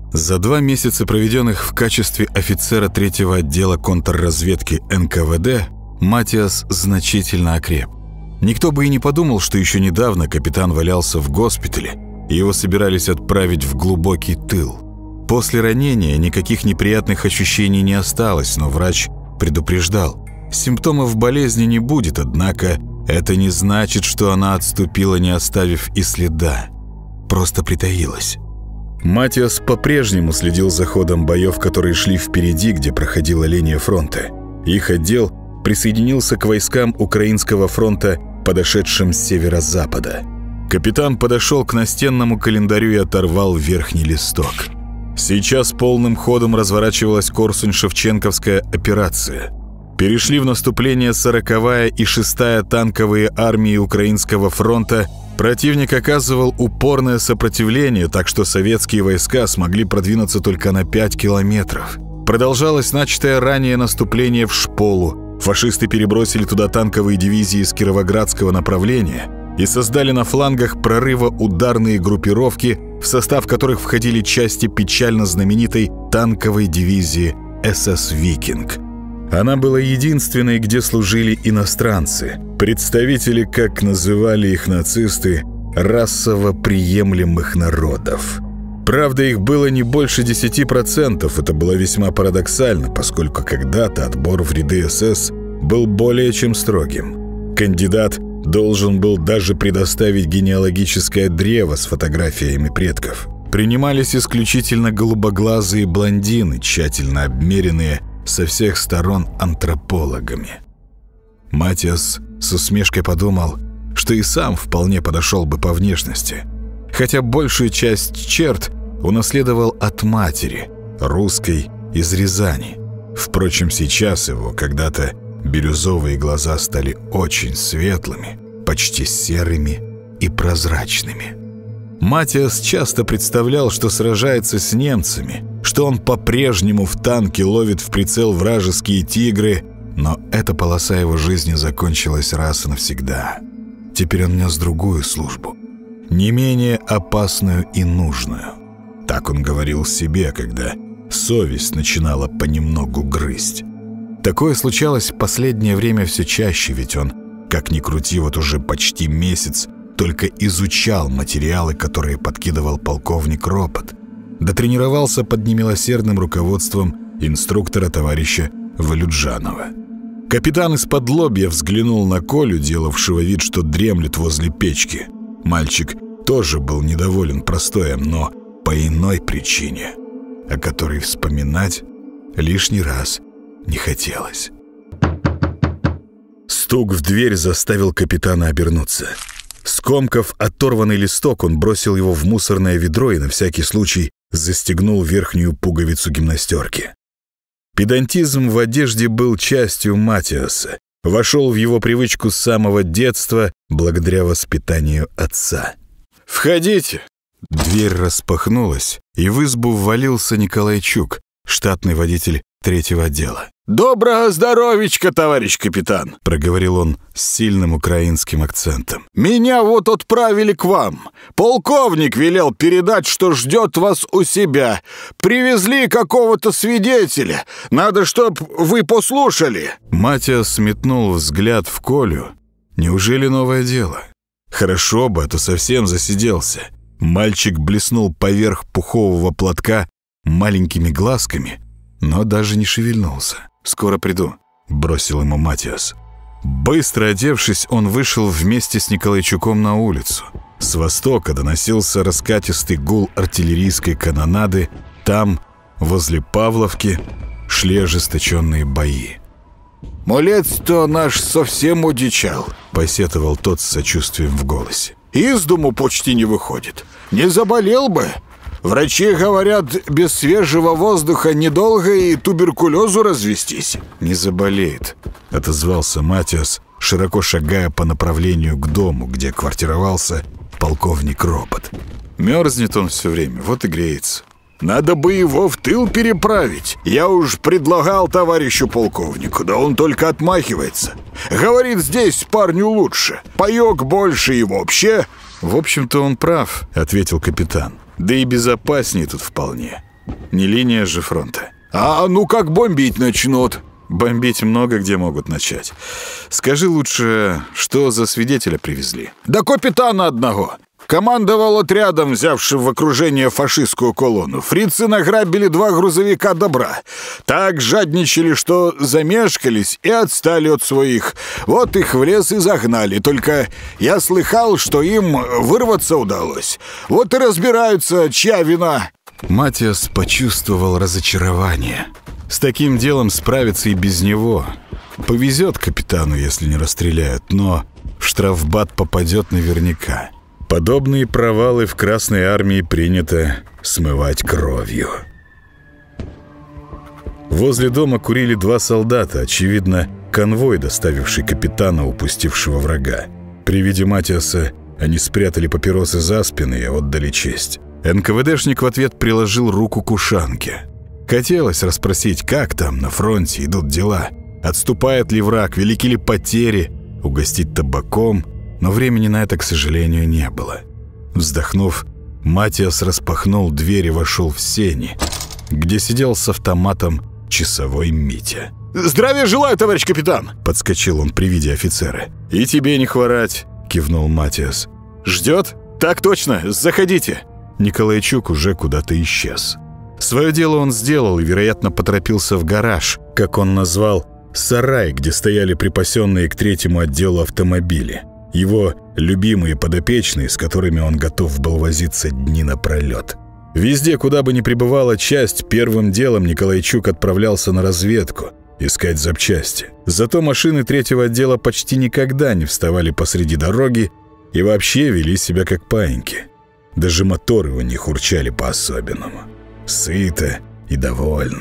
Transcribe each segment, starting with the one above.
За 2 месяца, проведенных в качестве офицера 3-го отдела контрразведки НКВД, Матиас значительно окреп. Никто бы и не подумал, что еще недавно капитан валялся в госпитале, и его собирались отправить в глубокий тыл. После ранения никаких неприятных ощущений не осталось, но врач предупреждал: симптомов болезни не будет, однако это не значит, что она отступила, не оставив и следа. Просто притаилась. Матиас по-прежнему следил за ходом боев, которые шли впереди, где проходила линия фронта. Их отдел присоединился к войскам Украинского фронта, подошедшим с северо-запада. Капитан подошел к настенному календарю и оторвал верхний листок. Сейчас полным ходом разворачивалась Корсунь-Шевченковская операция. Перешли в наступление 40-я и 6-я танковые армии Украинского фронта. Противник оказывал упорное сопротивление, так что советские войска смогли продвинуться только на 5 километров. Продолжалось начатое ранее наступление в Шполу. Фашисты перебросили туда танковые дивизии с Кировоградского направления и создали на флангах прорыва ударные группировки, в состав которых входили части печально знаменитой танковой дивизии СС «Викинг». Она была единственной, где служили иностранцы, представители, как называли их нацисты, расово приемлемых народов. Правда, их было не больше 10%, это было весьма парадоксально, поскольку когда-то отбор в ряды СС был более чем строгим. Кандидат должен был даже предоставить генеалогическое древо с фотографиями предков. Принимались исключительно голубоглазые блондины, тщательно обмеренные со всех сторон антропологами. Матиас с усмешкой подумал, что и сам вполне подошел бы по внешности, хотя большую часть черт унаследовал от матери, русской из Рязани. Впрочем, сейчас его когда-то бирюзовые глаза стали очень светлыми, почти серыми и прозрачными. Матиас часто представлял, что сражается с немцами, что он по-прежнему в танке ловит в прицел вражеские «Тигры», но эта полоса его жизни закончилась раз и навсегда. Теперь он нес другую службу, не менее опасную и нужную. Так он говорил себе, когда совесть начинала понемногу грызть. Такое случалось в последнее время все чаще, ведь он, как ни крути, вот уже почти месяц только изучал материалы, которые подкидывал полковник Ропот, дотренировался под немилосердным руководством инструктора товарища Валюджанова. Капитан из-под-лобья взглянул на Колю, делавшего вид, что дремлет возле печки. Мальчик тоже был недоволен простоем, но по иной причине, о которой вспоминать лишний раз не хотелось. Стук в дверь заставил капитана обернуться. Скомкав оторванный листок, он бросил его в мусорное ведро и на всякий случай застегнул верхнюю пуговицу гимнастерки. Педантизм в одежде был частью Матиаса, вошел в его привычку с самого детства благодаря воспитанию отца. «Входите!» Дверь распахнулась, и в избу ввалился Николайчук, штатный водитель 3-го отдела. «Доброго здоровичка, товарищ капитан!» — проговорил он с сильным украинским акцентом. «Меня вот отправили к вам. Полковник велел передать, что ждет вас у себя. Привезли какого-то свидетеля. Надо, чтоб вы послушали». Матиас сметнул взгляд в Колю. Неужели новое дело? Хорошо бы, а то совсем засиделся. Мальчик блеснул поверх пухового платка маленькими глазками, но даже не шевельнулся. «Скоро приду», — бросил ему Матиас. Быстро одевшись, он вышел вместе с Николайчуком на улицу. С востока доносился раскатистый гул артиллерийской канонады. Там, возле Павловки, шли ожесточенные бои. «Молец-то наш совсем удичал», — посетовал тот с сочувствием в голосе. «Из дому почти не выходит. Не заболел бы. Врачи говорят, без свежего воздуха недолго и туберкулезу развестись». «Не заболеет», — отозвался Матиас, широко шагая по направлению к дому, где квартировался полковник Ропот. «Мерзнет он все время, вот и греется». «Надо бы его в тыл переправить. Я уж предлагал товарищу полковнику, да он только отмахивается. Говорит, здесь парню лучше, паёк больше и вообще...» «В общем-то он прав», — ответил капитан. «Да и безопаснее тут вполне. Не линия же фронта. Ну как бомбить начнут? Бомбить много где могут начать. Скажи лучше, что за свидетеля привезли? Да капитана одного. Командовал отрядом, взявшим в окружение фашистскую колонну. Фрицы награбили 2 грузовика добра. Так жадничали, что замешкались и отстали от своих. Вот их в лес и загнали. Только я слыхал, что им вырваться удалось. Вот и разбираются, чья вина. Матиас почувствовал разочарование. С таким делом справиться и без него. Повезет капитану, если не расстреляют, но в штрафбат попадет наверняка. Подобные провалы в Красной армии принято смывать кровью. Возле дома курили 2 солдата, очевидно, конвой, доставивший капитана, упустившего врага. При виде Матиаса они спрятали папиросы за спины и отдали честь. НКВДшник в ответ приложил руку к ушанке. Хотелось расспросить, как там на фронте идут дела, отступает ли враг, велики ли потери, угостить табаком, но времени на это, к сожалению, не было. Вздохнув, Матиас распахнул дверь и вошел в сени, где сидел с автоматом часовой Митя. «Здравия желаю, товарищ капитан!» — подскочил он при виде офицера. «И тебе не хворать!» — кивнул Матиас. «Ждет? Так точно, заходите!» Николайчук уже куда-то исчез. Свое дело он сделал и, вероятно, поторопился в гараж, как он назвал, сарай, где стояли припасенные к 3-му отделу автомобили. Его любимые подопечные, с которыми он готов был возиться дни напролет. Везде, куда бы ни прибывала часть, первым делом Николайчук отправлялся на разведку, искать запчасти. Зато машины 3-го отдела почти никогда не вставали посреди дороги и вообще вели себя как паиньки. Даже моторы у них урчали по-особенному. Сыто и довольно.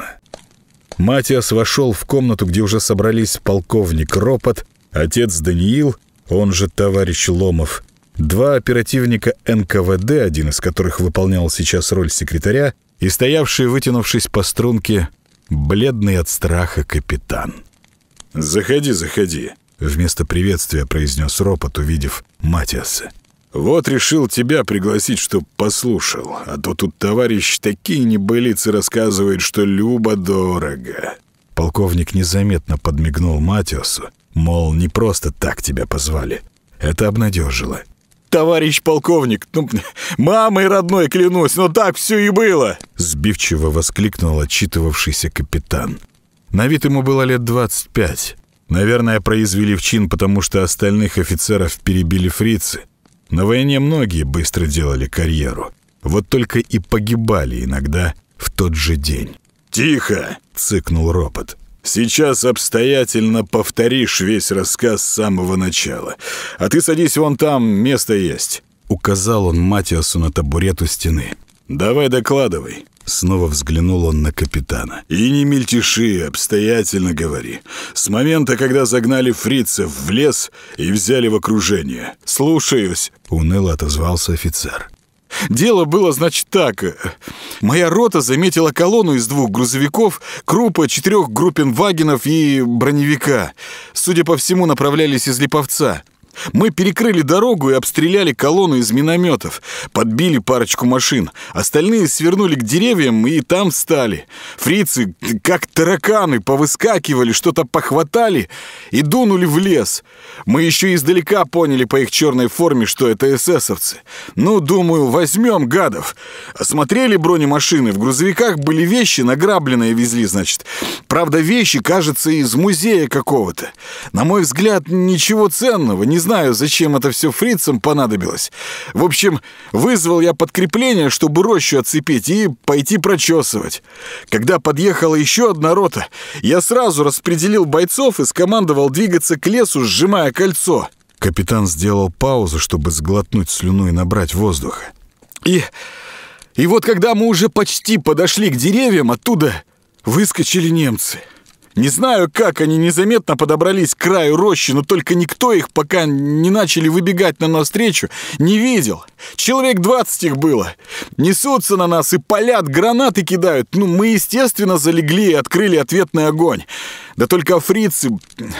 Матиас вошел в комнату, где уже собрались полковник Ропот, отец Даниил, он же товарищ Ломов, 2 оперативника НКВД, один из которых выполнял сейчас роль секретаря, и стоявший, вытянувшись по струнке, бледный от страха капитан. «Заходи, заходи», — вместо приветствия произнес Ропот, увидев Матиаса. «Вот решил тебя пригласить, чтоб послушал, а то тут товарищ такие небылицы рассказывает, что любо-дорого». Полковник незаметно подмигнул Матиасу, мол, не просто так тебя позвали. Это обнадежило. «Товарищ полковник, мамой родной клянусь, но так все и было!» Сбивчиво воскликнул отчитывавшийся капитан. На вид ему было лет 25. Наверное, произвели в чин, потому что остальных офицеров перебили фрицы. На войне многие быстро делали карьеру. Вот только и погибали иногда в тот же день. «Тихо!» — цыкнул Ропот. «Сейчас обстоятельно повторишь весь рассказ с самого начала. А ты садись вон там, место есть». Указал он Матиасу на табурет у стены. «Давай докладывай». Снова взглянул он на капитана. «И не мельтеши, обстоятельно говори. С момента, когда загнали фрицев в лес и взяли в окружение». «Слушаюсь», — уныло отозвался офицер. «Дело было, значит, так. Моя рота заметила колонну из 2 грузовиков, крупа, 4 группенвагенов и броневика. Судя по всему, направлялись из Липовца. Мы перекрыли дорогу и обстреляли колонну из минометов, подбили парочку машин. Остальные свернули к деревьям и там встали. Фрицы, как тараканы, повыскакивали, что-то похватали и дунули в лес. Мы еще издалека поняли по их черной форме, что это эсэсовцы. Ну, думаю, возьмем гадов. Осмотрели бронемашины, в грузовиках были вещи, награбленные везли, значит. Правда, вещи, кажется, из музея какого-то. На мой взгляд, ничего ценного, не знаю, зачем это все фрицам понадобилось. В общем, вызвал я подкрепление, чтобы рощу оцепить и пойти прочесывать. Когда подъехала еще одна рота, я сразу распределил бойцов и скомандовал двигаться к лесу, сжимая кольцо. Капитан сделал паузу, чтобы сглотнуть слюну и набрать воздуха. И вот когда мы уже почти подошли к деревьям, оттуда выскочили немцы. Не знаю, как они незаметно подобрались к краю рощи, но только никто их, пока не начали выбегать нам навстречу, не видел. Человек 20 их было. Несутся на нас и палят, гранаты кидают. Ну, мы, естественно, залегли и открыли ответный огонь. Да только фрицы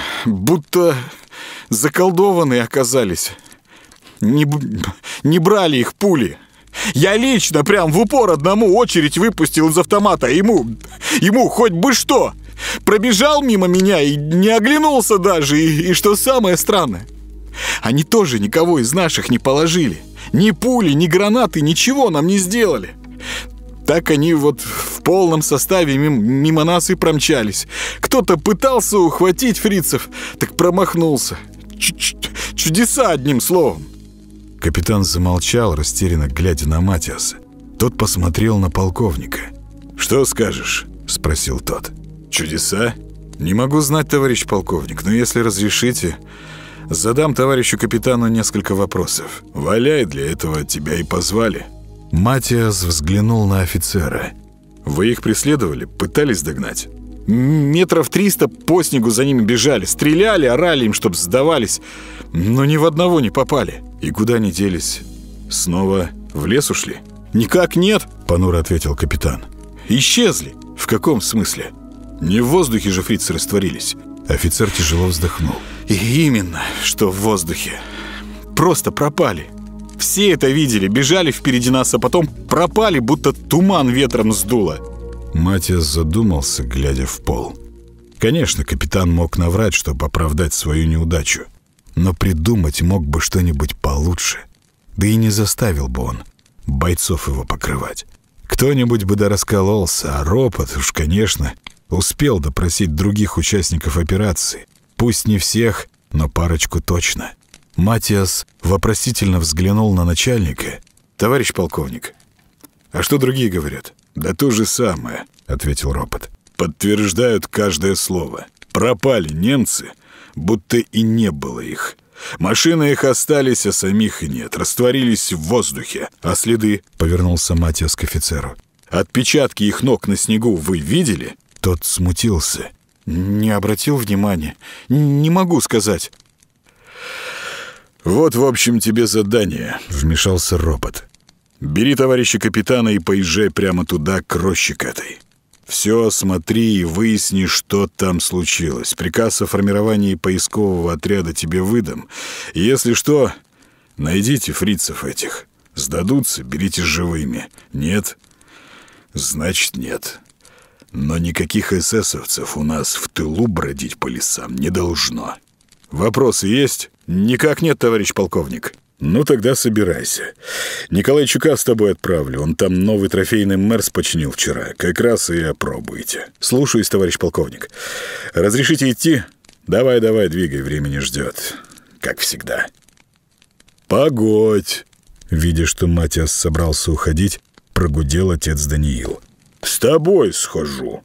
будто заколдованные оказались. Не брали их пули. Я лично прям в упор одному очередь выпустил из автомата. Ему хоть бы что. Пробежал мимо меня и не оглянулся даже. И что самое странное, они тоже никого из наших не положили. Ни пули, ни гранаты, ничего нам не сделали. Так они вот в полном составе мимо нас и промчались. Кто-то пытался ухватить фрицев, так промахнулся. Чудеса, одним словом. Капитан замолчал, растерянно глядя на Матиаса. Тот посмотрел на полковника. «Что скажешь?» — спросил тот. «Чудеса?» «Не могу знать, товарищ полковник, но если разрешите, задам товарищу капитану несколько вопросов. Валяй, для этого тебя и позвали». Матиас взглянул на офицера. «Вы их преследовали? Пытались догнать?» «Метров 300 по снегу за ними бежали. Стреляли, орали им, чтоб сдавались. Но ни в одного не попали». «И куда они делись? Снова в лес ушли?» «Никак нет», — понуро ответил капитан. «Исчезли». «В каком смысле? Не в воздухе же фрицы растворились». Офицер тяжело вздохнул. «Именно, что в воздухе. Просто пропали. Все это видели, бежали впереди нас, а потом пропали, будто туман ветром сдуло». Матиас задумался, глядя в пол. Конечно, капитан мог наврать, чтобы оправдать свою неудачу. Но придумать мог бы что-нибудь получше. Да и не заставил бы он бойцов его покрывать. Кто-нибудь бы да раскололся, а Ропот уж, конечно, успел допросить других участников операции. Пусть не всех, но парочку точно. Матиас вопросительно взглянул на начальника. «Товарищ полковник, а что другие говорят?» «Да то же самое», — ответил Ропот. «Подтверждают каждое слово. Пропали немцы, будто и не было их. Машины их остались, а самих и нет. Растворились в воздухе. А следы?» — повернулся Матиас к офицеру. «Отпечатки их ног на снегу вы видели?» Тот смутился. «Не обратил внимания. Не могу сказать». «Вот, в общем, тебе задание», — вмешался Ропот. «Бери товарища капитана и поезжай прямо туда, к роще к этой. Все осмотри и выясни, что там случилось. Приказ о формировании поискового отряда тебе выдам. И если что, найдите фрицев этих. Сдадутся, берите живыми. Нет? Значит, нет. Но никаких эсэсовцев у нас в тылу бродить по лесам не должно. Вопросы есть?» «Никак нет, товарищ полковник». «Ну, тогда собирайся. Николайчука с тобой отправлю. Он там новый трофейный Мерс починил вчера. Как раз и опробуйте». «Слушаюсь, товарищ полковник. Разрешите идти?» «Давай, двигай, время не ждет. Как всегда». «Погодь!» Видя, что Матиас собрался уходить, прогудел отец Даниил. «С тобой схожу».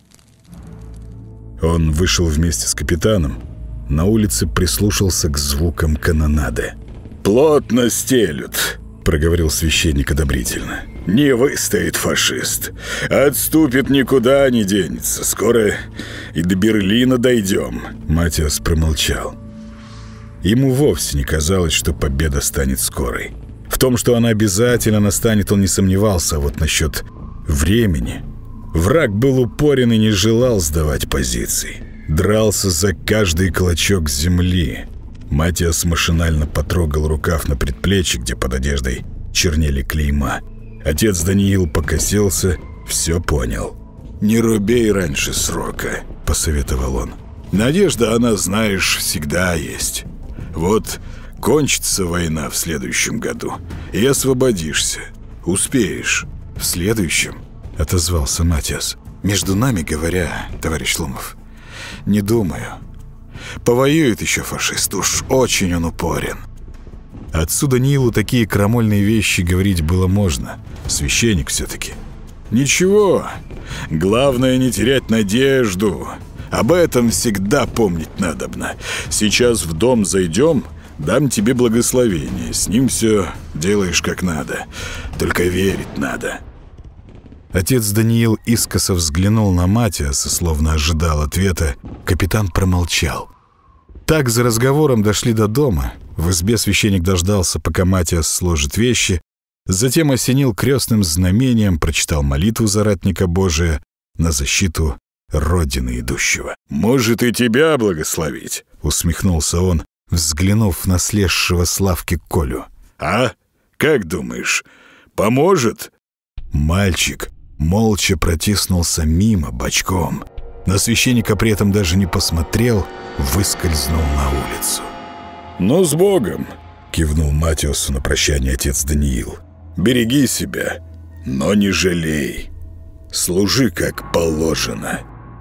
Он вышел вместе с капитаном. На улице прислушался к звукам канонады. «Плотно стелют», — проговорил священник одобрительно. «Не выстоит фашист. Отступит, никуда не денется. Скоро и до Берлина дойдем». Матиас промолчал. Ему вовсе не казалось, что победа станет скорой. В том, что она обязательно настанет, он не сомневался, а вот насчет времени. Враг был упорен и не желал сдавать позиций. Дрался за каждый клочок земли. Матиас машинально потрогал рукав на предплечье, где под одеждой чернели клейма. Отец Даниил покосился, все понял. «Не робей раньше срока», — посоветовал он. «Надежда, она, знаешь, всегда есть. Вот кончится война в следующем году, и освободишься. Успеешь». «В следующем?» — отозвался Матиас. «Между нами говоря, товарищ Ломов, не думаю. Повоюет еще фашист, уж очень он упорен». Отцу Даниилу такие крамольные вещи говорить было можно. Священник все-таки. «Ничего, главное не терять надежду. Об этом всегда помнить надобно. Сейчас в дом зайдем, дам тебе благословение. С ним все делаешь как надо. Только верить надо». Отец Даниил искоса взглянул на Матиаса, словно ожидал ответа. Капитан промолчал. Так за разговором дошли до дома. В избе священник дождался, пока Матиас сложит вещи, затем осенил крестным знамением, прочитал молитву за ратника Божия на защиту Родины идущего. «Может, и тебя благословить?» — усмехнулся он, взглянув на слезшего с лавки Колю. «А? Как думаешь, Поможет?» Мальчик молча протиснулся мимо бочком. На священника при этом даже не посмотрел, выскользнул на улицу. «Ну, с Богом!» — кивнул Матиасу на прощание отец Даниил. «Береги себя, но не жалей. Служи как положено».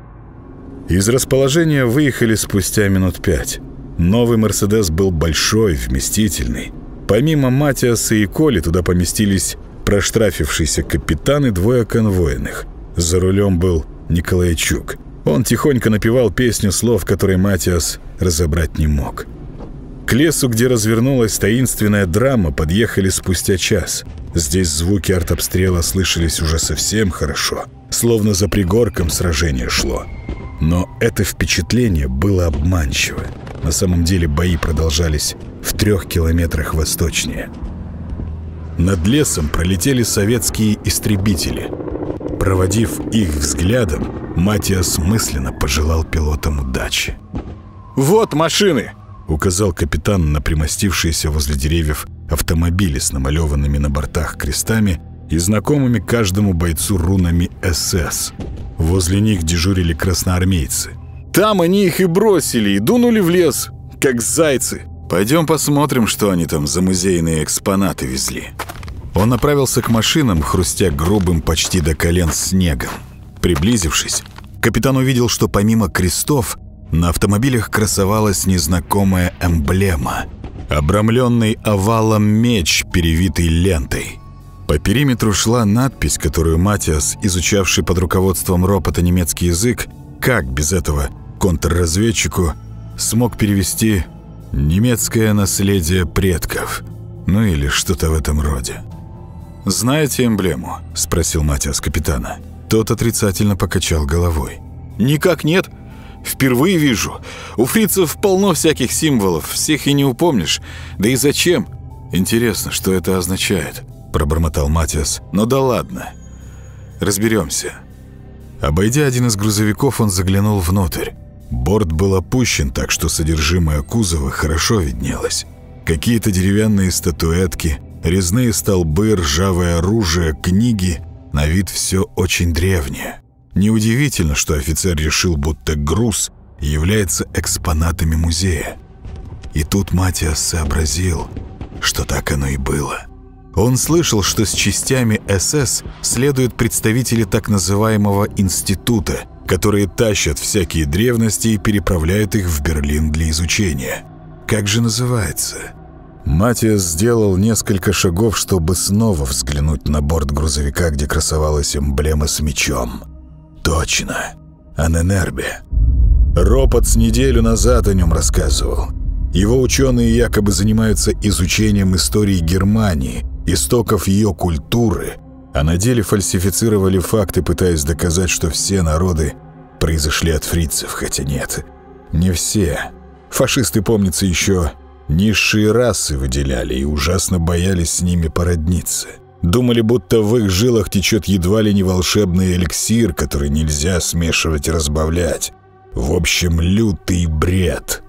Из расположения выехали спустя минут 5. Новый «Мерседес» был большой, вместительный. Помимо Матиаса и Коли туда поместились проштрафившийся капитан и 2 конвойных. За рулем был Николайчук. Он тихонько напевал песню, слов которой Матиас разобрать не мог. К лесу, где развернулась таинственная драма, подъехали спустя час. Здесь звуки артобстрела слышались уже совсем хорошо, словно за пригорком сражение шло. Но это впечатление было обманчиво. На самом деле бои продолжались в 3 километрах восточнее. Над лесом пролетели советские истребители. Проводив их взглядом, Матиас мысленно пожелал пилотам удачи. «Вот машины!» — указал капитан на примостившиеся возле деревьев автомобили с намалеванными на бортах крестами и знакомыми каждому бойцу рунами СС. Возле них дежурили красноармейцы. «Там они их и бросили, и дунули в лес, как зайцы. Пойдем посмотрим, что они там за музейные экспонаты везли». Он направился к машинам, хрустя грубым почти до колен снегом. Приблизившись, капитан увидел, что помимо крестов на автомобилях красовалась незнакомая эмблема. Обрамленный овалом меч, перевитый лентой. По периметру шла надпись, которую Матиас, изучавший под руководством ропота немецкий язык, как без этого контрразведчику, смог перевести «немецкое наследие предков», ну или что-то в этом роде. «Знаете эмблему?» — спросил Матиас капитана. Тот отрицательно покачал головой. «Никак нет. Впервые вижу. У фрицев полно всяких символов, всех и не упомнишь. Да и зачем?» «Интересно, что это означает?» — пробормотал Матиас. «Ну да ладно. Разберемся». Обойдя один из грузовиков, он заглянул внутрь. Борт был опущен, так что содержимое кузова хорошо виднелось. Какие-то деревянные статуэтки, резные столбы, ржавое оружие, книги. На вид все очень древнее. Неудивительно, что офицер решил, будто груз является экспонатами музея. И тут Матиас сообразил, что так оно и было. Он слышал, что с частями СС следуют представители так называемого института, которые тащат всякие древности и переправляют их в Берлин для изучения. Как же называется? Матиас сделал несколько шагов, чтобы снова взглянуть на борт грузовика, где красовалась эмблема с мечом. Точно, Аненербе. Ропот с неделю назад о нем рассказывал. Его ученые якобы занимаются изучением истории Германии, истоков ее культуры, а на деле фальсифицировали факты, пытаясь доказать, что все народы произошли от фрицев, хотя нет, не все. Фашисты, помнится, еще низшие расы выделяли и ужасно боялись с ними породниться. Думали, будто в их жилах течет едва ли не волшебный эликсир, который нельзя смешивать и разбавлять. В общем, лютый бред.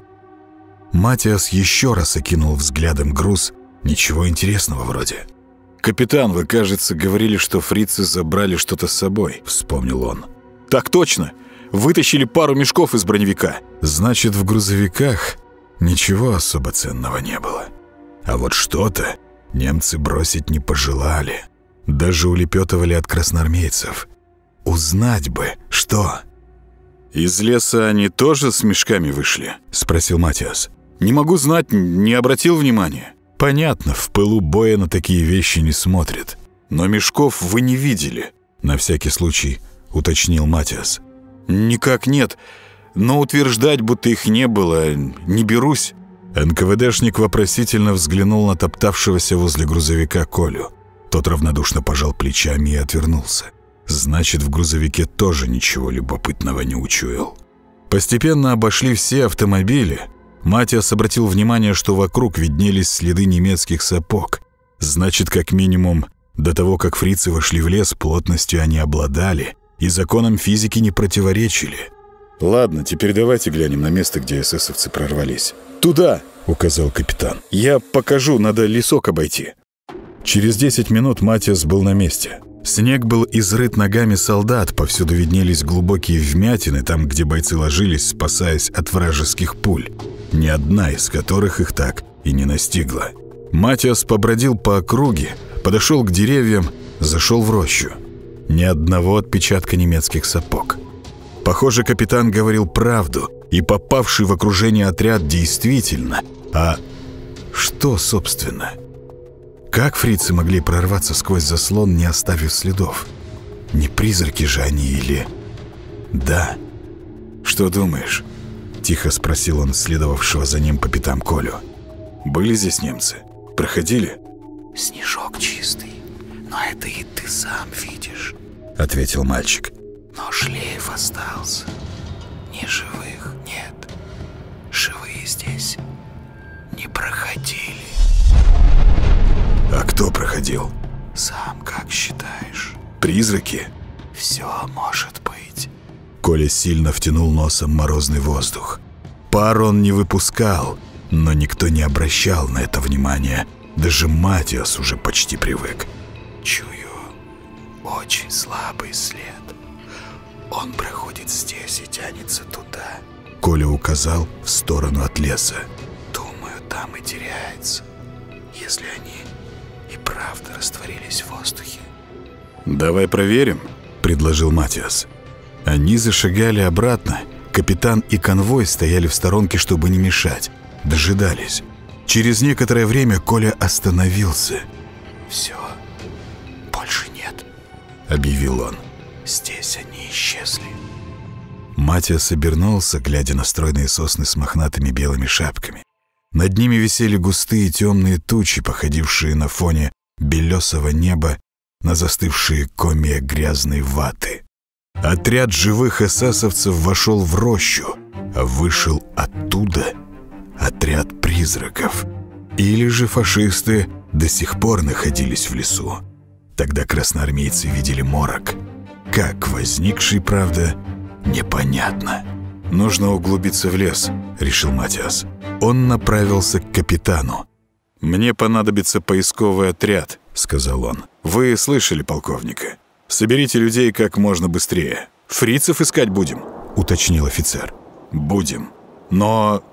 Матиас еще раз окинул взглядом груз. Ничего интересного вроде. «Капитан, вы, кажется, говорили, что фрицы забрали что-то с собой», — вспомнил он. «Так точно! Вытащили пару мешков из броневика». Значит, в грузовиках ничего особо ценного не было. А вот что-то немцы бросить не пожелали. Даже улепетывали от красноармейцев. Узнать бы, что... «Из леса они тоже с мешками вышли?» — спросил Матиас. «Не могу знать, не обратил внимания». «Понятно, в пылу боя на такие вещи не смотрят. Но мешков вы не видели?» — на всякий случай уточнил Матиас. «Никак нет, но утверждать, будто их не было, не берусь». НКВДшник вопросительно взглянул на топтавшегося возле грузовика Колю. Тот равнодушно пожал плечами и отвернулся. Значит, в грузовике тоже ничего любопытного не учуял. Постепенно обошли все автомобили. Матиас обратил внимание, что вокруг виднелись следы немецких сапог. Значит, как минимум, до того, как фрицы вошли в лес, плотностью они обладали и законам физики не противоречили. «Ладно, теперь давайте глянем на место, где эсэсовцы прорвались». «Туда!» — указал капитан. «Я покажу, надо лесок обойти». Через 10 минут Матиас был на месте. Снег был изрыт ногами солдат, повсюду виднелись глубокие вмятины, там, где бойцы ложились, спасаясь от вражеских пуль, ни одна из которых их так и не настигла. Матиас побродил по округе, подошел к деревьям, зашел в рощу. Ни одного отпечатка немецких сапог. Похоже, капитан говорил правду, и попавший в окружение отряд действительно. А что, собственно? Как фрицы могли прорваться сквозь заслон, не оставив следов? Не призраки же они или... Да. «Что думаешь?» — тихо спросил он следовавшего за ним по пятам Колю. «Были здесь немцы? Проходили?» «Снежок чистый, но это и ты сам видишь», — ответил мальчик. «Но шлейф остался. Ни живых нет. Живые здесь не проходили». «А кто проходил?» «Сам как считаешь?» «Призраки?» «Все может быть». Коля сильно втянул носом морозный воздух. Пар он не выпускал, но никто не обращал на это внимания. Даже Матиас уже почти привык. «Чую очень слабый след. Он проходит здесь и тянется туда». Коля указал в сторону от леса. «Думаю, там и теряется, если они и правда растворились в воздухе». «Давай проверим», — предложил Матиас. Они зашагали обратно. Капитан и конвой стояли в сторонке, чтобы не мешать. Дожидались. Через некоторое время Коля остановился. «Все, больше нет», — объявил он. «Здесь они исчезли». Матиас обернулся, глядя на стройные сосны с мохнатыми белыми шапками. Над ними висели густые темные тучи, походившие на фоне белесого неба на застывшие комья грязной ваты. Отряд живых эсэсовцев вошел в рощу, а вышел оттуда отряд призраков. Или же фашисты до сих пор находились в лесу. Тогда красноармейцы видели морок. Как возникший, правда, непонятно. «Нужно углубиться в лес», — решил Матиас. Он направился к капитану. «Мне понадобится поисковый отряд», — сказал он. «Вы слышали полковника? Соберите людей как можно быстрее. Фрицев искать будем?» — уточнил офицер. «Будем. Но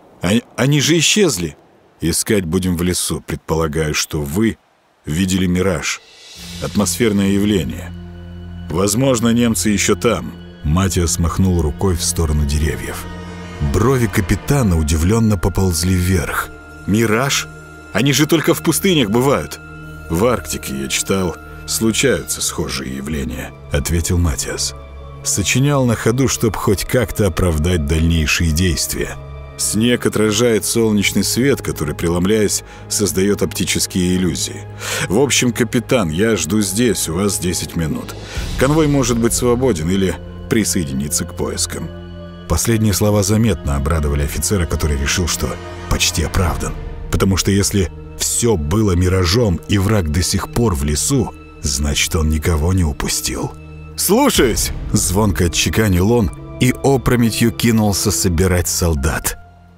они же исчезли. Искать будем в лесу. Предполагаю, что вы видели мираж. Атмосферное явление. Возможно, немцы еще там». Матиас махнул рукой в сторону деревьев. Брови капитана удивленно поползли вверх. «Мираж? Они же только в пустынях бывают». «В Арктике, я читал, случаются схожие явления», — ответил Матиас. Сочинял на ходу, чтобы хоть как-то оправдать дальнейшие действия. Снег отражает солнечный свет, который, преломляясь, создает оптические иллюзии. В общем, капитан, я жду здесь, у вас 10 минут. Конвой может быть свободен или присоединиться к поискам». Последние слова заметно обрадовали офицера, который решил, что почти оправдан. Потому что если все было миражом и враг до сих пор в лесу, значит, он никого не упустил. «Слушаюсь!» — звонко отчеканил он и опрометью кинулся собирать солдат.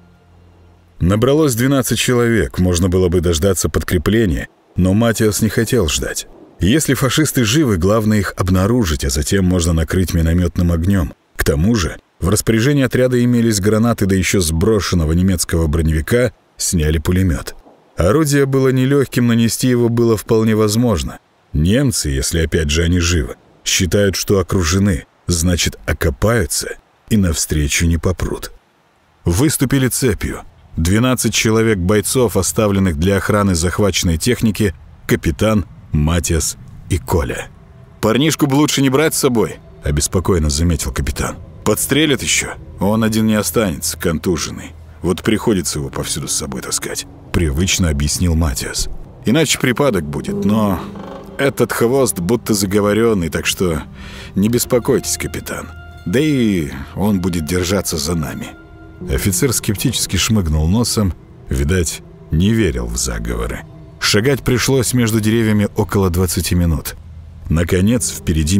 Набралось 12 человек, можно было бы дождаться подкрепления, но Матиас не хотел ждать. Если фашисты живы, главное их обнаружить, а затем можно накрыть минометным огнем. К тому же в распоряжении отряда имелись гранаты, да еще сброшенного немецкого броневика сняли пулемет. Орудие было нелегким, нанести его было вполне возможно. Немцы, если опять же они живы, считают, что окружены, значит окопаются и навстречу не попрут. Выступили цепью. 12 человек бойцов, оставленных для охраны захваченной техники, капитан, Матиас и Коля. «Парнишку бы лучше не брать с собой», — обеспокоенно заметил капитан. «Подстрелят еще. Он один не останется, контуженный. Вот приходится его повсюду с собой таскать», — привычно объяснил Матиас. «Иначе припадок будет, но этот хвост будто заговоренный, так что не беспокойтесь, капитан. Да и он будет держаться за нами». Офицер скептически шмыгнул носом, видать, не верил в заговоры. Шагать пришлось между деревьями около 20 минут. Наконец, впереди между стволами показалось что-то черное. Через несколько минут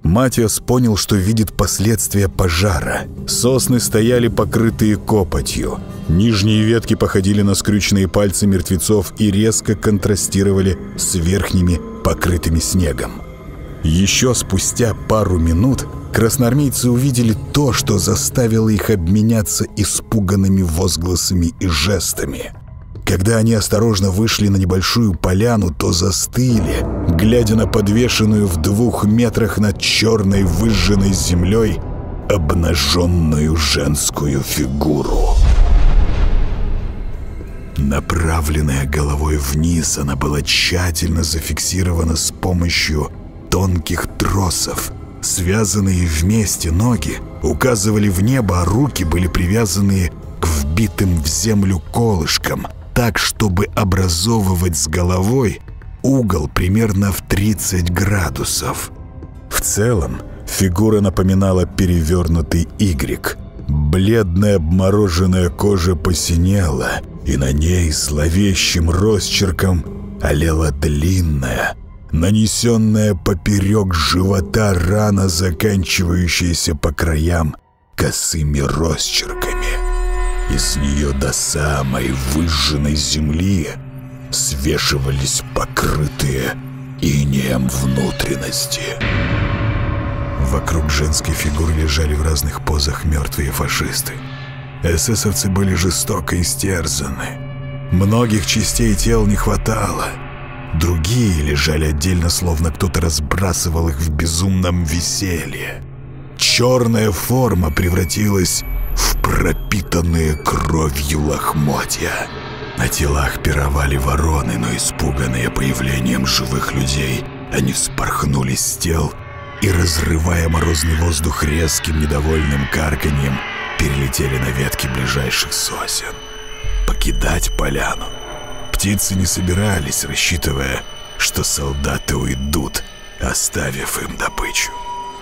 Матиас понял, что видит последствия пожара. Сосны стояли покрытые копотью. Нижние ветки походили на скрюченные пальцы мертвецов и резко контрастировали с верхними, покрытыми снегом. Еще спустя пару минут красноармейцы увидели то, что заставило их обменяться испуганными возгласами и жестами. Когда они осторожно вышли на небольшую поляну, то застыли, глядя на подвешенную в 2 метрах над черной выжженной землей обнаженную женскую фигуру. Направленная головой вниз, она была тщательно зафиксирована с помощью тонких тросов. Связанные вместе ноги указывали в небо, а руки были привязаны к вбитым в землю колышкам, так, чтобы образовывать с головой угол примерно в 30 градусов. В целом, фигура напоминала перевернутый Y. Бледная обмороженная кожа посинела, и на ней зловещим росчерком олела длинная, нанесенная поперек живота рана, заканчивающаяся по краям косыми росчерками. Из нее до самой выжженной земли свешивались покрытые инеем внутренности. Вокруг женской фигуры лежали в разных позах мертвые фашисты. Эсэсовцы были жестоко истерзаны. Многих частей тел не хватало. Другие лежали отдельно, словно кто-то разбрасывал их в безумном веселье. Черная форма превратилась в пропитанные кровью лохмотья. На телах пировали вороны, но испуганные появлением живых людей, они вспорхнули с тел и, разрывая морозный воздух резким недовольным карканьем, перелетели на ветки ближайших сосен. Покидать поляну птицы не собирались, рассчитывая, что солдаты уйдут, оставив им добычу.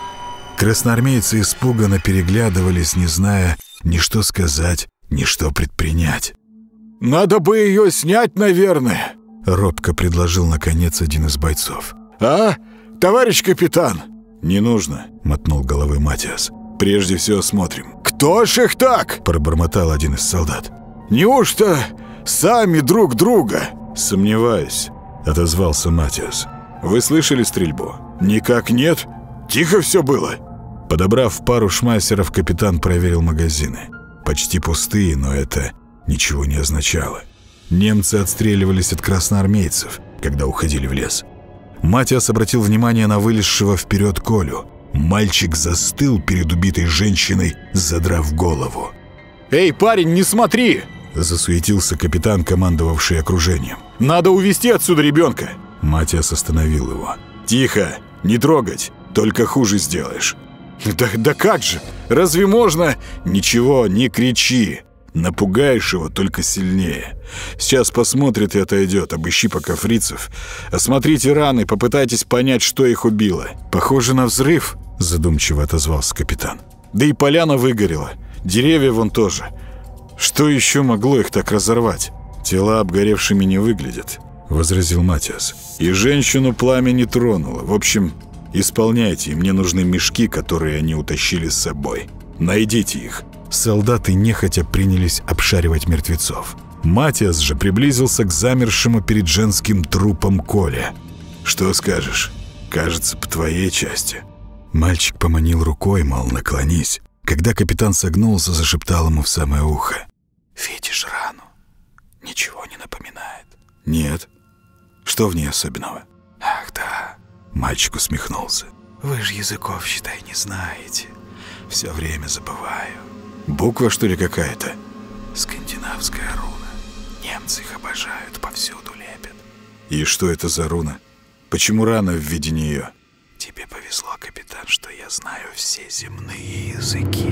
Красноармейцы испуганно переглядывались, не зная ни что сказать, ни что предпринять. «Надо бы ее снять, наверное», — робко предложил, наконец, один из бойцов. «А, товарищ капитан?» «Не нужно», — мотнул головой Матиас. «Прежде всего осмотрим». «Кто ж их так?» — пробормотал один из солдат. «Неужто сами друг друга?» «Сомневаюсь», — отозвался Матиас. «Вы слышали стрельбу?» «Никак нет. Тихо все было». Подобрав пару шмайсеров, капитан проверил магазины. Почти пустые, но это ничего не означало. Немцы отстреливались от красноармейцев, когда уходили в лес. Матиас обратил внимание на вылезшего вперед Колю. Мальчик застыл перед убитой женщиной, задрав голову. «Эй, парень, не смотри!» — засуетился капитан, командовавший окружением. «Надо увезти отсюда ребенка!» Матиас остановил его. «Тихо! Не трогать! Только хуже сделаешь!» «Да как же! Разве можно?» «Ничего, не кричи! Напугаешь его только сильнее. Сейчас посмотрит и отойдет. Обыщи пока фрицев. Осмотрите раны, попытайтесь понять, что их убило». «Похоже на взрыв», — задумчиво отозвался капитан. «Да и поляна выгорела. Деревья вон тоже. Что еще могло их так разорвать?» «Тела обгоревшими не выглядят», — возразил Матиас. «И женщину пламя не тронуло. В общем, исполняйте, и мне нужны мешки, которые они утащили с собой. Найдите их». Солдаты нехотя принялись обшаривать мертвецов. Матиас же приблизился к замершему перед женским трупом Коле. «Что скажешь? Кажется, по твоей части». Мальчик поманил рукой, мол, наклонись. Когда капитан согнулся, зашептал ему в самое ухо. «Видишь рану? Ничего не напоминает?» «Нет. Что в ней особенного?» «Ах, да». Мальчик усмехнулся. «Вы же языков, считай, не знаете. Все время забываю». «Буква, что ли, какая-то?» «Скандинавская руна. Немцы их обожают, повсюду лепят». «И что это за руна? Почему рана в виде нее?» «Тебе повезло, капитан, что я знаю все земные языки.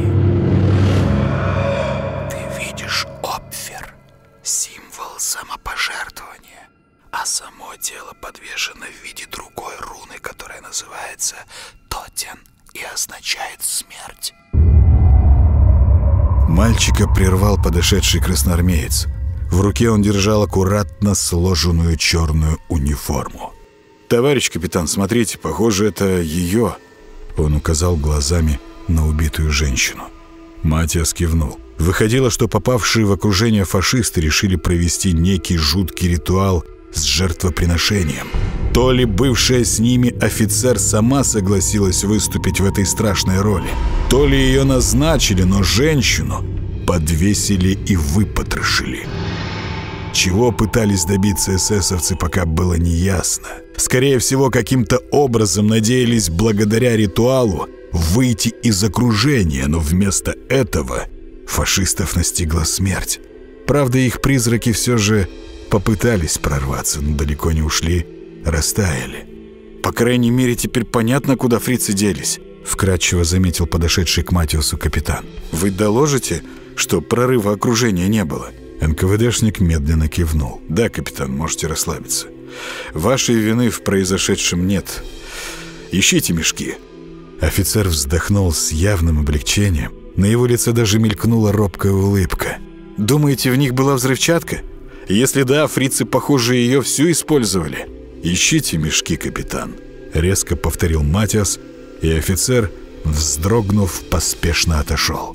Ты видишь Опфер, символ самопожертвования, а само тело подвешено в виде другой руны, которая называется Тотен и означает смерть». Мальчика прервал подошедший красноармеец. В руке он держал аккуратно сложенную черную униформу. «Товарищ капитан, смотрите, похоже, это ее». Он указал глазами на убитую женщину. Матиас кивнул. Выходило, что попавшие в окружение фашисты решили провести некий жуткий ритуал с жертвоприношением. То ли бывшая с ними офицер сама согласилась выступить в этой страшной роли, то ли ее назначили, но женщину подвесили и выпотрошили. Чего пытались добиться эсэсовцы, пока было неясно. Скорее всего, каким-то образом надеялись благодаря ритуалу выйти из окружения, но вместо этого фашистов настигла смерть. Правда, их призраки все же попытались прорваться, но далеко не ушли, растаяли. «По крайней мере, теперь понятно, куда фрицы делись», — вкратчиво заметил подошедший к Матиасу капитан. «Вы доложите, что прорыва окружения не было?» НКВДшник медленно кивнул. «Да, капитан, можете расслабиться. Вашей вины в произошедшем нет. Ищите мешки». Офицер вздохнул с явным облегчением. На его лице даже мелькнула робкая улыбка. «Думаете, в них была взрывчатка? Если да, фрицы, похоже, ее всю использовали». «Ищите мешки, капитан», — резко повторил Матиас, и офицер, вздрогнув, поспешно отошел.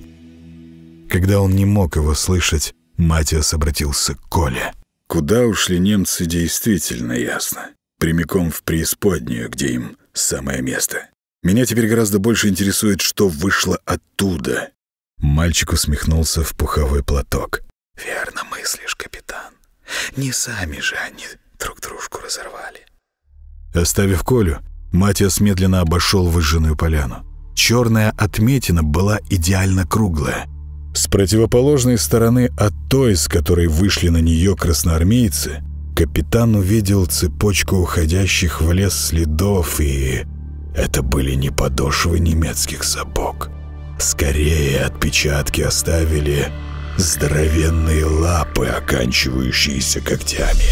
Когда он не мог его слышать, Матиас обратился к Коле. «Куда ушли немцы, действительно ясно. Прямиком в преисподнюю, где им самое место. Меня теперь гораздо больше интересует, что вышло оттуда». Мальчик усмехнулся в пуховой платок. «Верно мыслишь, капитан. Не сами же они друг дружку разорвали». Оставив Колю, Матиас медленно обошел выжженную поляну. Черная отметина была идеально круглая. С противоположной стороны от той, с которой вышли на нее красноармейцы, капитан увидел цепочку уходящих в лес следов, и это были не подошвы немецких сапог. Скорее, отпечатки оставили здоровенные лапы, оканчивающиеся когтями.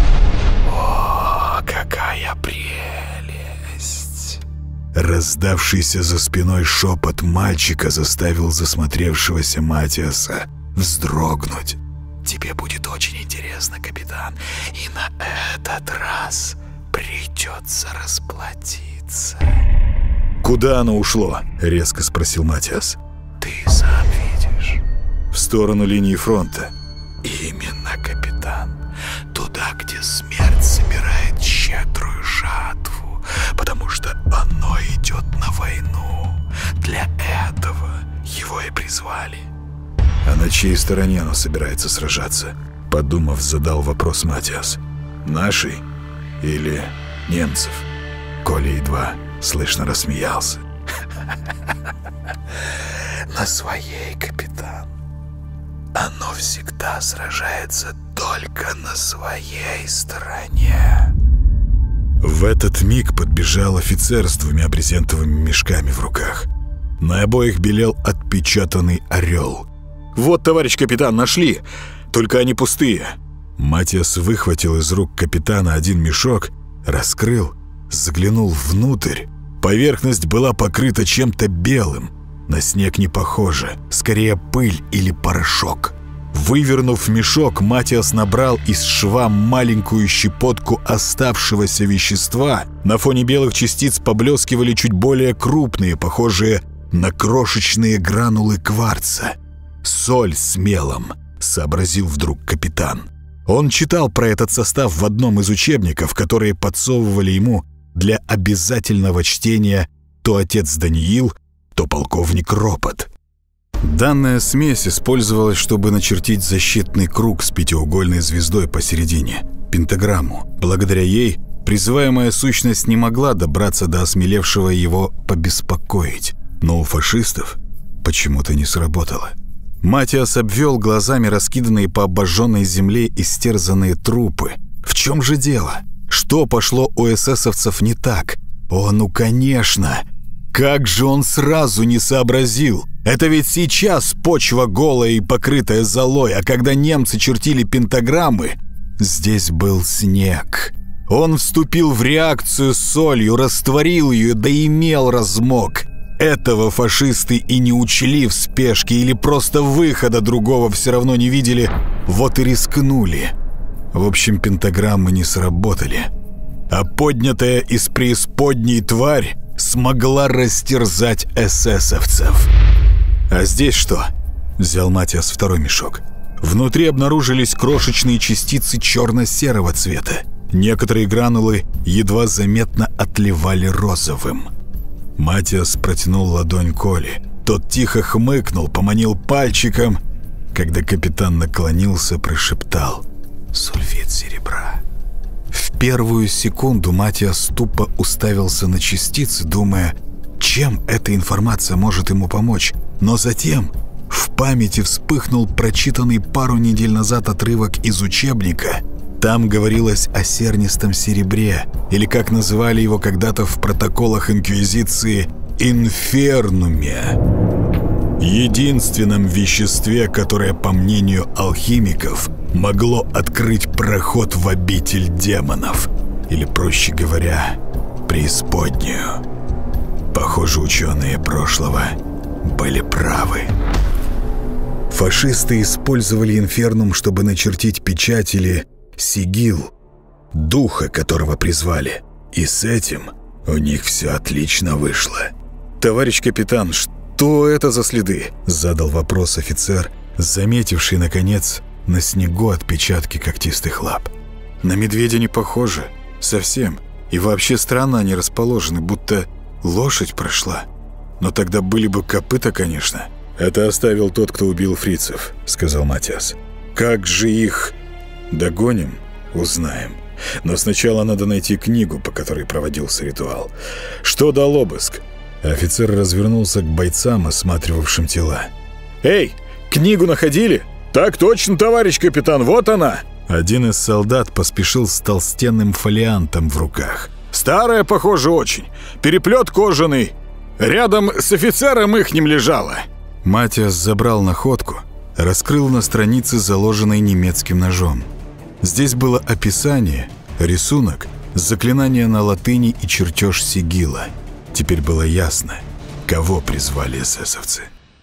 «О, какая прелесть!» Раздавшийся за спиной шепот мальчика заставил засмотревшегося Матиаса вздрогнуть. «Тебе будет очень интересно, капитан, и на этот раз придется расплатиться». «Куда оно ушло?» — резко спросил Матиас. «Ты сам видишь». «В сторону линии фронта». «Именно, капитан. Туда, где смерть собирает щедрую жатву, потому что оно идет на войну. Для этого его и призвали». «А на чьей стороне оно собирается сражаться?» — подумав, задал вопрос Матиас. «Нашей или немцев?» Коля едва слышно рассмеялся. «На своей, капитан. Оно всегда сражается только на своей стороне». В этот миг подбежал офицер с 2 брезентовыми мешками в руках. На обоих белел отпечатанный орел. «Вот, товарищ капитан, нашли! Только они пустые!» Матиас выхватил из рук капитана один мешок, раскрыл, заглянул внутрь. Поверхность была покрыта чем-то белым. На снег не похоже, скорее пыль или порошок. Вывернув мешок, Матиас набрал из шва маленькую щепотку оставшегося вещества. На фоне белых частиц поблескивали чуть более крупные, похожие на крошечные гранулы кварца. «Соль с мелом», — сообразил вдруг капитан. Он читал про этот состав в одном из учебников, которые подсовывали ему для обязательного чтения то отец Даниил, то полковник Ропот. Данная смесь использовалась, чтобы начертить защитный круг с 5-угольной звездой посередине, пентаграмму. Благодаря ей призываемая сущность не могла добраться до осмелевшего его побеспокоить. Но у фашистов почему-то не сработало. Матиас обвел глазами раскиданные по обожженной земле истерзанные трупы. В чем же дело? Что пошло у эсэсовцев не так? О, ну конечно! Как же он сразу не сообразил? Это ведь сейчас почва голая и покрытая золой, а когда немцы чертили пентаграммы, здесь был снег. Он вступил в реакцию с солью, растворил ее, да имел размок. Этого фашисты и не учли в спешке, или просто выхода другого все равно не видели, вот и рискнули. В общем, пентаграммы не сработали. А поднятая из преисподней тварь смогла растерзать эсэсовцев. «А здесь что?» — взял Матиас второй мешок. Внутри обнаружились крошечные частицы черно-серого цвета. Некоторые гранулы едва заметно отливали розовым. Матиас протянул ладонь Коле. Тот тихо хмыкнул, поманил пальчиком. Когда капитан наклонился, прошептал: «Сульфид серебра». В первую секунду Матиас тупо уставился на частицы, думая, чем эта информация может ему помочь. Но затем в памяти вспыхнул прочитанный пару недель назад отрывок из учебника. Там говорилось о сернистом серебре, или, как называли его когда-то в протоколах Инквизиции, инфернуме. Единственном веществе, которое, по мнению алхимиков, могло открыть проход в обитель демонов, или, проще говоря, преисподнюю. Похоже, ученые прошлого были правы. Фашисты использовали инфернум, чтобы начертить печать или сигил, духа которого призвали. И с этим у них все отлично вышло. «Товарищ капитан, что это за следы?» — задал вопрос офицер, заметивший, наконец, на снегу отпечатки когтистых лап. «На медведя не похоже. Совсем. И вообще странно они расположены, будто лошадь прошла. Но тогда были бы копыта, конечно». «Это оставил тот, кто убил фрицев», — сказал Матиас. «Как же их догоним? Узнаем. Но сначала надо найти книгу, по которой проводился ритуал. Что дал обыск?» Офицер развернулся к бойцам, осматривавшим тела. «Эй, книгу находили?» «Так точно, товарищ капитан, вот она!» Один из солдат поспешил с толстенным фолиантом в руках. «Старая, похоже, очень. Переплет кожаный. Рядом с офицером ихним лежала». Матиас забрал находку, раскрыл на странице, заложенной немецким ножом. Здесь было описание, рисунок, заклинание на латыни и чертеж сигила. Теперь было ясно, кого призвали эсэсовцы.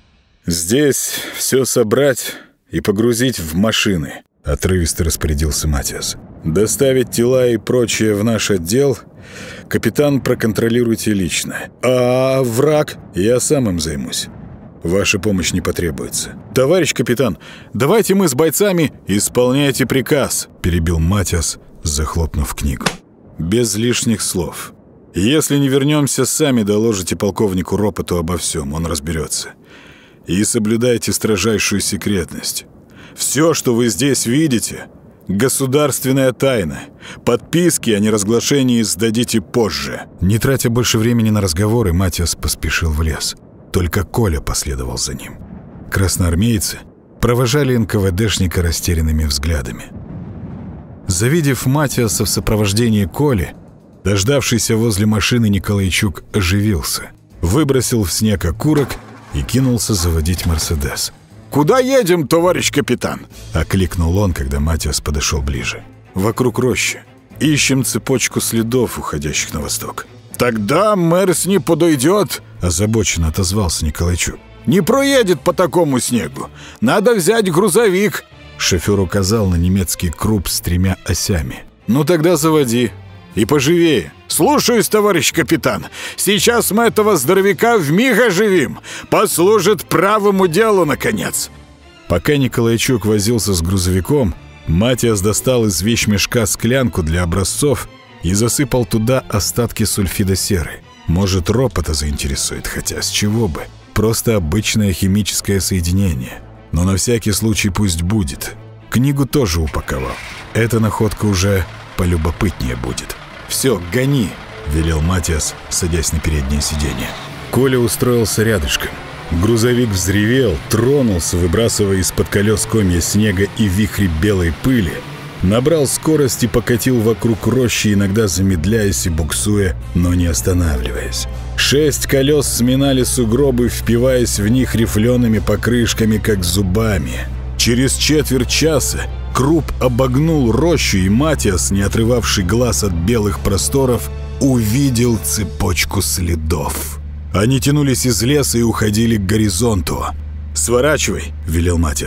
«Здесь все собрать и погрузить в машины», — отрывисто распорядился Матиас. «Доставить тела и прочее в наш отдел. Капитан, проконтролируйте лично. А враг? Я сам им займусь. Ваша помощь не потребуется». «Товарищ капитан, давайте мы с бойцами...» «Исполняйте приказ», — перебил Матиас, захлопнув книгу. «Без лишних слов. Если не вернемся, сами доложите полковнику Ропоту обо всем, он разберется. И соблюдайте строжайшую секретность. Все, что вы здесь видите, государственная тайна. Подписки о неразглашении сдадите позже». Не тратя больше времени на разговоры, Матиас поспешил в лес. Только Коля последовал за ним. Красноармейцы провожали НКВДшника растерянными взглядами. Завидев Матиаса в сопровождении Коли, дождавшийся возле машины Николайчук оживился, выбросил в снег окурок и кинулся заводить «Мерседес». «Куда едем, товарищ капитан?» — окликнул он, когда Матиас подошел ближе. «Вокруг рощи. Ищем цепочку следов, уходящих на восток». «Тогда Мерс не подойдет», — озабоченно отозвался Николайчук. «Не проедет по такому снегу. Надо взять грузовик». Шофер указал на немецкий круп с 3 осями. «Ну тогда заводи. И поживее». «Слушаюсь, товарищ капитан. Сейчас мы этого здоровяка вмиг оживим. Послужит правому делу, наконец». Пока Николайчук возился с грузовиком, Матиас достал из вещмешка склянку для образцов и засыпал туда остатки сульфида серы. Может, Ропота заинтересует, хотя с чего бы. Просто обычное химическое соединение. Но на всякий случай пусть будет. Книгу тоже упаковал. Эта находка уже полюбопытнее будет. «Все, гони», — велел Матиас, садясь на переднее сиденье. Коля устроился рядышком. Грузовик взревел, тронулся, выбрасывая из-под колес комья снега и вихри белой пыли, набрал скорость и покатил вокруг рощи, иногда замедляясь и буксуя, но не останавливаясь. 6 колес сминали сугробы, впиваясь в них рифлеными покрышками, как зубами. Через четверть часа круп обогнул рощу, и Матиас, не отрывавший глаз от белых просторов, увидел цепочку следов. Они тянулись из леса и уходили к горизонту. «Сворачивай», — велел Матиас.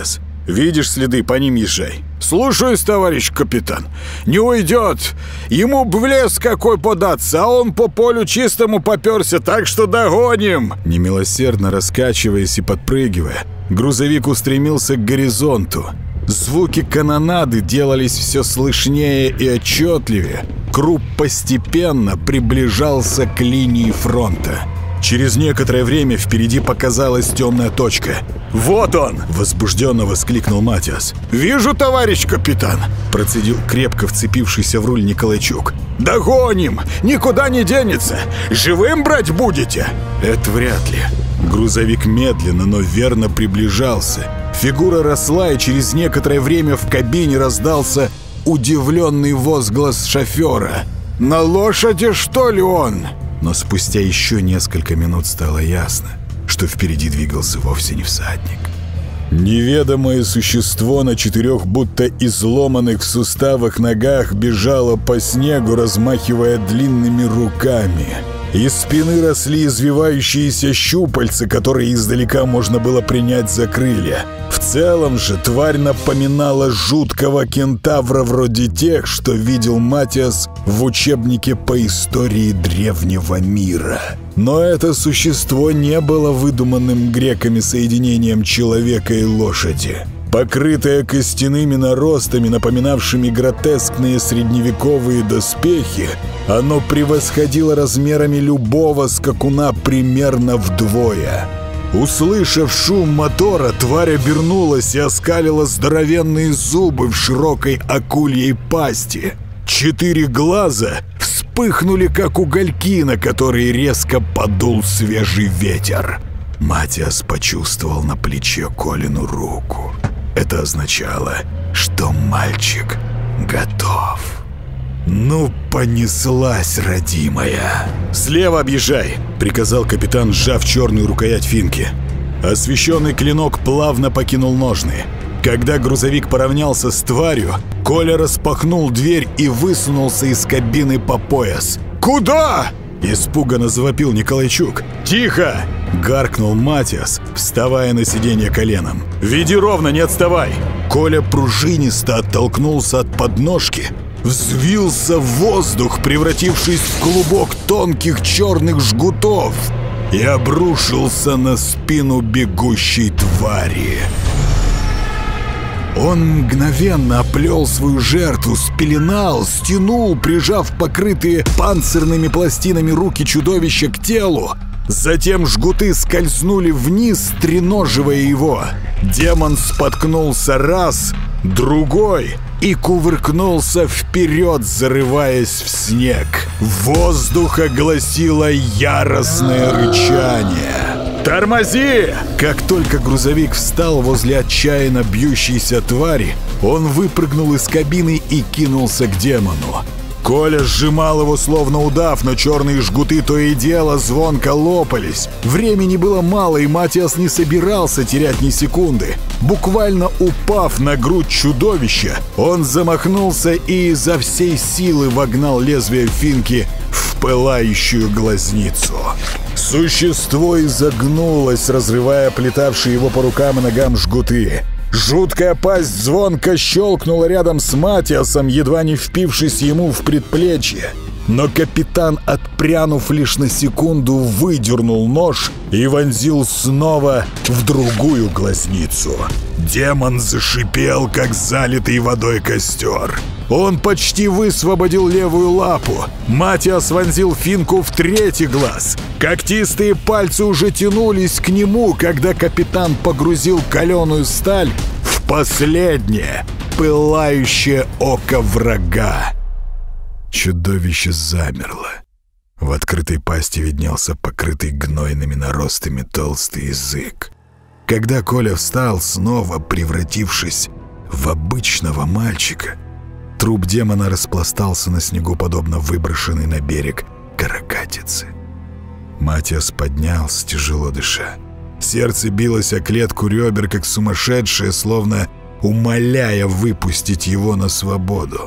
Видишь следы, по ним езжай. Слушаюсь, товарищ капитан. Не уйдет. Ему б в лес какой податься, а он по полю чистому попёрся, так что догоним. Немилосердно раскачиваясь и подпрыгивая, грузовик устремился к горизонту. Звуки канонады делались все слышнее и отчетливее. Круп постепенно приближался к линии фронта. Через некоторое время впереди показалась темная точка. «Вот он!» — возбужденно воскликнул Матиас. «Вижу, товарищ капитан!» — процедил крепко вцепившийся в руль Николайчук. «Догоним! Никуда не денется! Живым брать будете?» «Это вряд ли». Грузовик медленно, но верно приближался. Фигура росла, и через некоторое время в кабине раздался удивленный возглас шофера. «На лошади, что ли, он?» Но спустя еще несколько минут стало ясно, что впереди двигался вовсе не всадник. Неведомое существо на 4 будто изломанных в суставах ногах бежало по снегу, размахивая длинными руками. Из спины росли извивающиеся щупальца, которые издалека можно было принять за крылья. В целом же тварь напоминала жуткого кентавра вроде тех, что видел Матиас в учебнике по истории древнего мира. Но это существо не было выдуманным греками соединением человека и лошади. Покрытое костяными наростами, напоминавшими гротескные средневековые доспехи, оно превосходило размерами любого скакуна примерно вдвое. Услышав шум мотора, тварь обернулась и оскалила здоровенные зубы в широкой акульей пасти. 4 глаза вспыхнули, как угольки, на которые резко подул свежий ветер. Матиас почувствовал на плече Колину руку. Это означало, что мальчик готов. «Ну, понеслась, родимая!» «Слева объезжай!» — приказал капитан, сжав черную рукоять финки. Освещенный клинок плавно покинул ножны. Когда грузовик поравнялся с тварью, Коля распахнул дверь и высунулся из кабины по пояс. «Куда?» — испуганно завопил Николайчук. «Тихо!» — гаркнул Матиас, вставая на сиденье коленом. «Веди ровно, не отставай!» Коля пружинисто оттолкнулся от подножки, взвился в воздух, превратившись в клубок тонких черных жгутов, и обрушился на спину бегущей твари. Он мгновенно оплел свою жертву, спеленал, стянул, прижав покрытые панцирными пластинами руки чудовища к телу. Затем жгуты скользнули вниз, треноживая его. Демон споткнулся раз, другой и кувыркнулся вперед, зарываясь в снег. Воздух огласило яростное рычание. «Тормози!» Как только грузовик встал возле отчаянно бьющейся твари, он выпрыгнул из кабины и кинулся к демону. Коля сжимал его словно удав, но черные жгуты то и дело звонко лопались. Времени было мало, и Матиас не собирался терять ни секунды. Буквально упав на грудь чудовища, он замахнулся и изо всей силы вогнал лезвие финки в пылающую глазницу. Существо изогнулось, разрывая плетавшие его по рукам и ногам жгуты. Жуткая пасть звонко щелкнула рядом с Матиасом, едва не впившись ему в предплечье. Но капитан, отпрянув лишь на секунду, выдернул нож и вонзил снова в другую глазницу. Демон зашипел, как залитый водой костер. Он почти высвободил левую лапу. Матиас вонзил финку в 3-й глаз. Когтистые пальцы уже тянулись к нему, когда капитан погрузил каленую сталь в последнее, пылающее око врага. Чудовище замерло. В открытой пасти виднелся покрытый гнойными наростами толстый язык. Когда Коля встал, снова превратившись в обычного мальчика, труп демона распластался на снегу, подобно выброшенной на берег каракатице. Матиас поднялся, тяжело дыша. Сердце билось о клетку ребер, как сумасшедшее, словно умоляя выпустить его на свободу.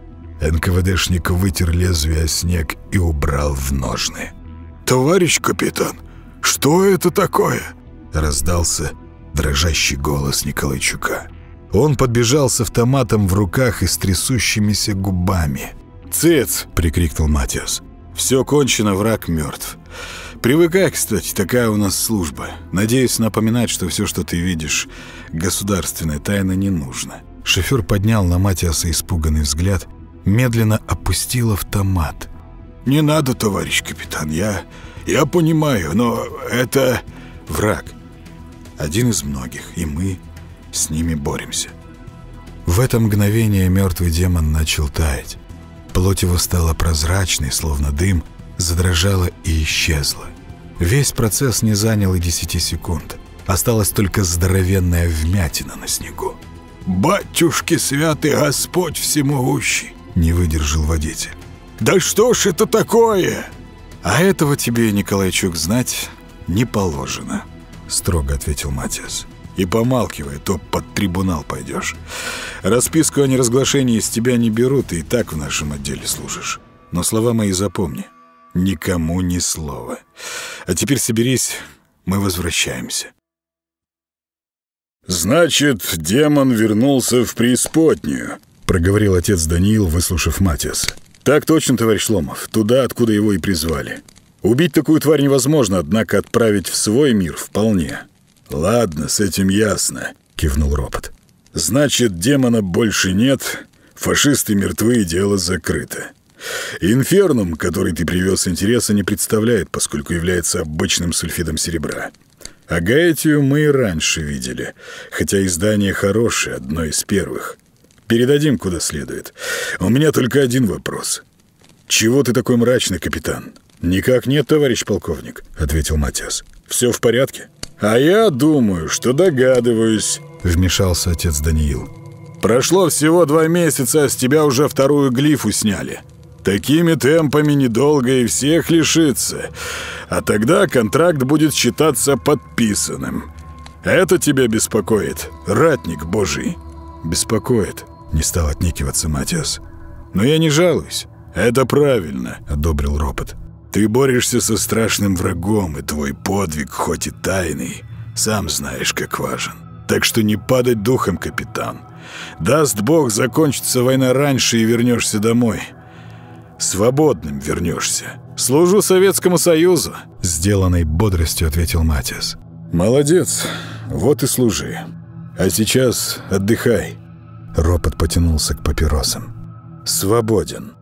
НКВДшник вытер лезвие о снег и убрал в ножны. «Товарищ капитан, что это такое?» — раздался дрожащий голос Николайчука. Он подбежал с автоматом в руках и с трясущимися губами. «Цец!» — прикрикнул Матиас. «Все кончено, враг мертв. Привыкай, кстати, такая у нас служба. Надеюсь, напоминать, что все, что ты видишь, государственная тайна, не нужно». Шофер поднял на Матиаса испуганный взгляд, медленно опустил автомат. «Не надо, товарищ капитан, я понимаю, но это враг. Один из многих, и мы с ними боремся». В это мгновение мертвый демон начал таять. Плоть его стала прозрачной, словно дым, задрожала и исчезла. Весь процесс не занял и 10 секунд. Осталась только здоровенная вмятина на снегу. «Батюшки святый, Господь всемогущий!» — не выдержал водитель. «Да что ж это такое?» «А этого тебе, Николайчук, знать не положено», — строго ответил Матиас. «И помалкивай, то под трибунал пойдешь. Расписку о неразглашении с тебя не берут, и так в нашем отделе служишь. Но слова мои запомни. Никому ни слова. А теперь соберись, мы возвращаемся». «Значит, демон вернулся в преисподнюю», — проговорил отец Даниил, выслушав Матиаса. «Так точно, товарищ Ломов. Туда, откуда его и призвали. Убить такую тварь невозможно, однако отправить в свой мир вполне». «Ладно, с этим ясно», — кивнул Ропот. «Значит, демона больше нет, фашисты мертвы и дело закрыто. Инфернум, который ты привез, интереса не представляет, поскольку является обычным сульфидом серебра. А Гаэтию мы и раньше видели, хотя издание хорошее, одно из первых. Передадим куда следует. У меня только один вопрос. Чего ты такой мрачный, капитан?» «Никак нет, товарищ полковник», — ответил Матиас. «Все в порядке?» «А я думаю, что догадываюсь», — вмешался отец Даниил. «Прошло всего 2 месяца, а с тебя уже 2-ю глифу сняли. Такими темпами недолго и всех лишится. А тогда контракт будет считаться подписанным. Это тебя беспокоит, ратник божий?» «Беспокоит», — не стал отнекиваться Матиас. «Но я не жалуюсь. Это правильно», — одобрил Ропот. «Ты борешься со страшным врагом, и твой подвиг, хоть и тайный, сам знаешь, как важен. Так что не падать духом, капитан. Даст Бог, закончится война раньше и вернешься домой. Свободным вернешься». «Служу Советскому Союзу», — сделанной бодростью ответил Матиас. «Молодец, вот и служи. А сейчас отдыхай». Ропот потянулся к папиросам. «Свободен».